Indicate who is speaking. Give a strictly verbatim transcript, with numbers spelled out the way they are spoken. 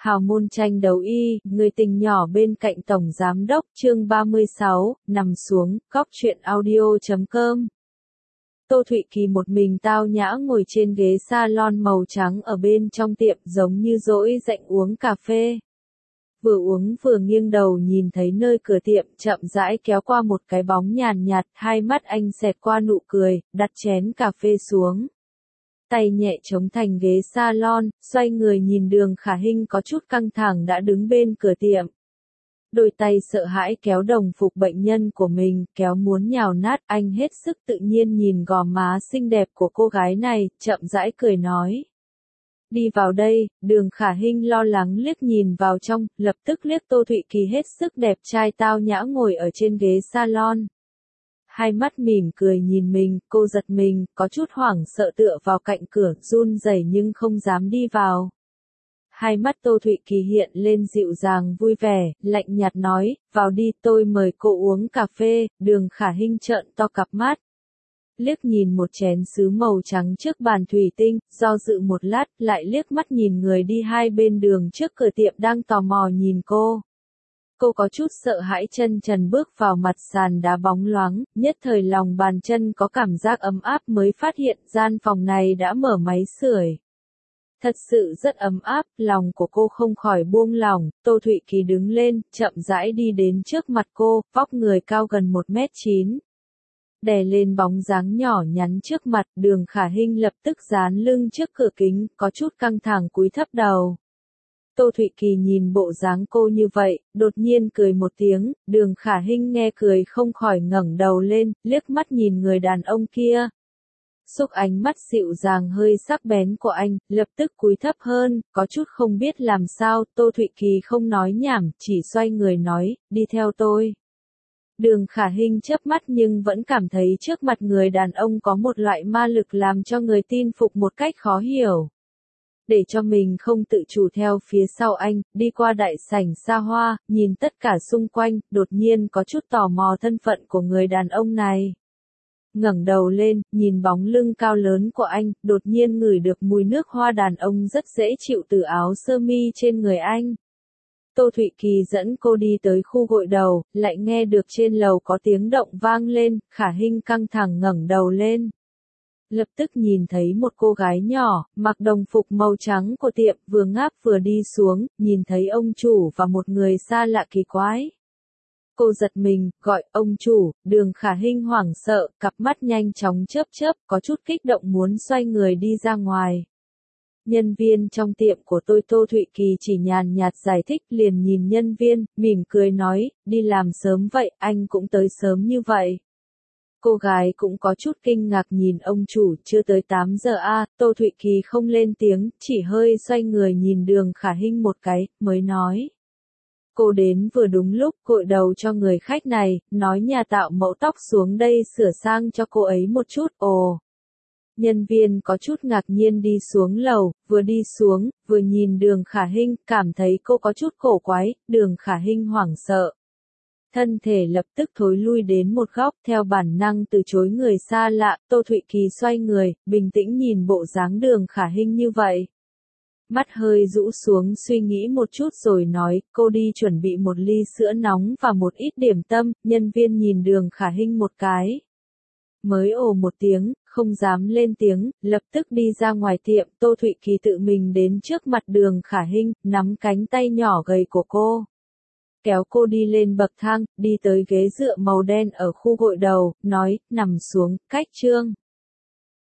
Speaker 1: Hào môn tranh đấu y, người tình nhỏ bên cạnh tổng giám đốc, chương ba mươi sáu, nằm xuống, góc truyện audio chấm com. Tô Thụy Kỳ một mình tao nhã ngồi trên ghế salon màu trắng ở bên trong tiệm, giống như dỗi rảnh uống cà phê. Vừa uống vừa nghiêng đầu nhìn thấy nơi cửa tiệm, chậm rãi kéo qua một cái bóng nhàn nhạt, hai mắt anh xẹt qua nụ cười, đặt chén cà phê xuống. Tay nhẹ chống thành ghế salon, xoay người nhìn Đường Khả Hinh có chút căng thẳng đã đứng bên cửa tiệm. Đôi tay sợ hãi kéo đồng phục bệnh nhân của mình, kéo muốn nhào nát, anh hết sức tự nhiên nhìn gò má xinh đẹp của cô gái này, chậm rãi cười nói. Đi vào đây. Đường Khả Hinh lo lắng liếc nhìn vào trong, lập tức liếc Tô Thụy Kỳ hết sức đẹp trai tao nhã ngồi ở trên ghế salon. Hai mắt mỉm cười nhìn mình, cô giật mình, có chút hoảng sợ tựa vào cạnh cửa, run rẩy nhưng không dám đi vào. Hai mắt Tô Thụy Kỳ hiện lên dịu dàng vui vẻ, lạnh nhạt nói, vào đi, tôi mời cô uống cà phê. Đường Khả Hinh trợn to cặp mắt. Liếc nhìn một chén sứ màu trắng trước bàn thủy tinh, do dự một lát, lại liếc mắt nhìn người đi hai bên đường trước cửa tiệm đang tò mò nhìn cô. Cô có chút sợ hãi chân trần bước vào mặt sàn đá bóng loáng, nhất thời lòng bàn chân có cảm giác ấm áp mới phát hiện gian phòng này đã mở máy sưởi. Thật sự rất ấm áp, lòng của cô không khỏi buông lỏng. Tô Thụy Kỳ đứng lên, chậm rãi đi đến trước mặt cô, vóc người cao gần một mét chín. Đè lên bóng dáng nhỏ nhắn trước mặt, Đường Khả Hinh lập tức dán lưng trước cửa kính, có chút căng thẳng cúi thấp đầu. Tô Thụy Kỳ nhìn bộ dáng cô như vậy, đột nhiên cười một tiếng, Đường Khả Hinh nghe cười không khỏi ngẩng đầu lên, liếc mắt nhìn người đàn ông kia. Xúc ánh mắt dịu dàng hơi sắc bén của anh, lập tức cúi thấp hơn, có chút không biết làm sao, Tô Thụy Kỳ không nói nhảm, chỉ xoay người nói, đi theo tôi. Đường Khả Hinh chớp mắt nhưng vẫn cảm thấy trước mặt người đàn ông có một loại ma lực làm cho người tin phục một cách khó hiểu. Để cho mình không tự chủ theo phía sau anh, đi qua đại sảnh xa hoa, nhìn tất cả xung quanh, đột nhiên có chút tò mò thân phận của người đàn ông này. Ngẩng đầu lên, nhìn bóng lưng cao lớn của anh, đột nhiên ngửi được mùi nước hoa đàn ông rất dễ chịu từ áo sơ mi trên người anh. Tô Thụy Kỳ dẫn cô đi tới khu gội đầu, lại nghe được trên lầu có tiếng động vang lên, Khả Hinh căng thẳng ngẩng đầu lên. Lập tức nhìn thấy một cô gái nhỏ, mặc đồng phục màu trắng của tiệm, vừa ngáp vừa đi xuống, nhìn thấy ông chủ và một người xa lạ kỳ quái. Cô giật mình, gọi ông chủ. Đường Khả Hinh hoảng sợ, cặp mắt nhanh chóng chớp chớp, có chút kích động muốn xoay người đi ra ngoài. Nhân viên trong tiệm của tôi Tô Thụy Kỳ chỉ nhàn nhạt giải thích, liền nhìn nhân viên, mỉm cười nói, đi làm sớm vậy, anh cũng tới sớm như vậy. Cô gái cũng có chút kinh ngạc nhìn ông chủ, chưa tới tám giờ a. À, Tô Thụy Kỳ không lên tiếng, chỉ hơi xoay người nhìn Đường Khả Hinh một cái, mới nói. Cô đến vừa đúng lúc, gội đầu cho người khách này, nói nhà tạo mẫu tóc xuống đây sửa sang cho cô ấy một chút, ồ. Nhân viên có chút ngạc nhiên đi xuống lầu, vừa đi xuống, vừa nhìn Đường Khả Hinh, cảm thấy cô có chút cổ quái, Đường Khả Hinh hoảng sợ. Thân thể lập tức thối lui đến một góc, theo bản năng từ chối người xa lạ. Tô Thụy Kỳ xoay người, bình tĩnh nhìn bộ dáng Đường Khả Hinh như vậy. Mắt hơi rũ xuống suy nghĩ một chút rồi nói, cô đi chuẩn bị một ly sữa nóng và một ít điểm tâm. Nhân viên nhìn Đường Khả Hinh một cái. Mới ồ một tiếng, không dám lên tiếng, lập tức đi ra ngoài tiệm. Tô Thụy Kỳ tự mình đến trước mặt Đường Khả Hinh, nắm cánh tay nhỏ gầy của cô. Kéo cô đi lên bậc thang, đi tới ghế dựa màu đen ở khu gội đầu, nói, nằm xuống, cách chương.